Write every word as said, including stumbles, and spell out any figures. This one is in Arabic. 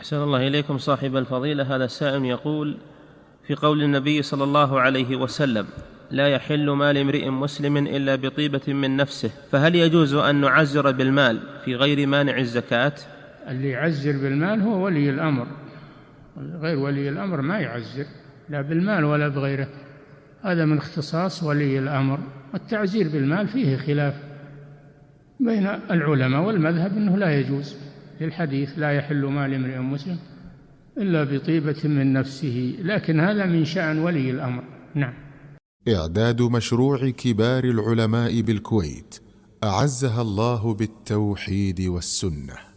أحسن الله إليكم صاحب الفضيلة. هذا السائل يقول: في قول النبي صلى الله عليه وسلم: لا يحل مال امرئ مسلم إلا بطيبة من نفسه، فهل يجوز أن نعزر بالمال في غير مانع الزكاة؟ اللي يعزر بالمال هو ولي الأمر، غير ولي الأمر ما يعزر لا بالمال ولا بغيره، هذا من اختصاص ولي الأمر. والتعزير بالمال فيه خلاف بين العلماء، والمذهب أنه لا يجوز، في الحديث: لا يحل مال امرئ مسلم إلا بطيبة من نفسه، لكن هذا من شأن ولي الأمر. نعم. إعداد مشروع كبار العلماء بالكويت أعزها الله بالتوحيد والسنة.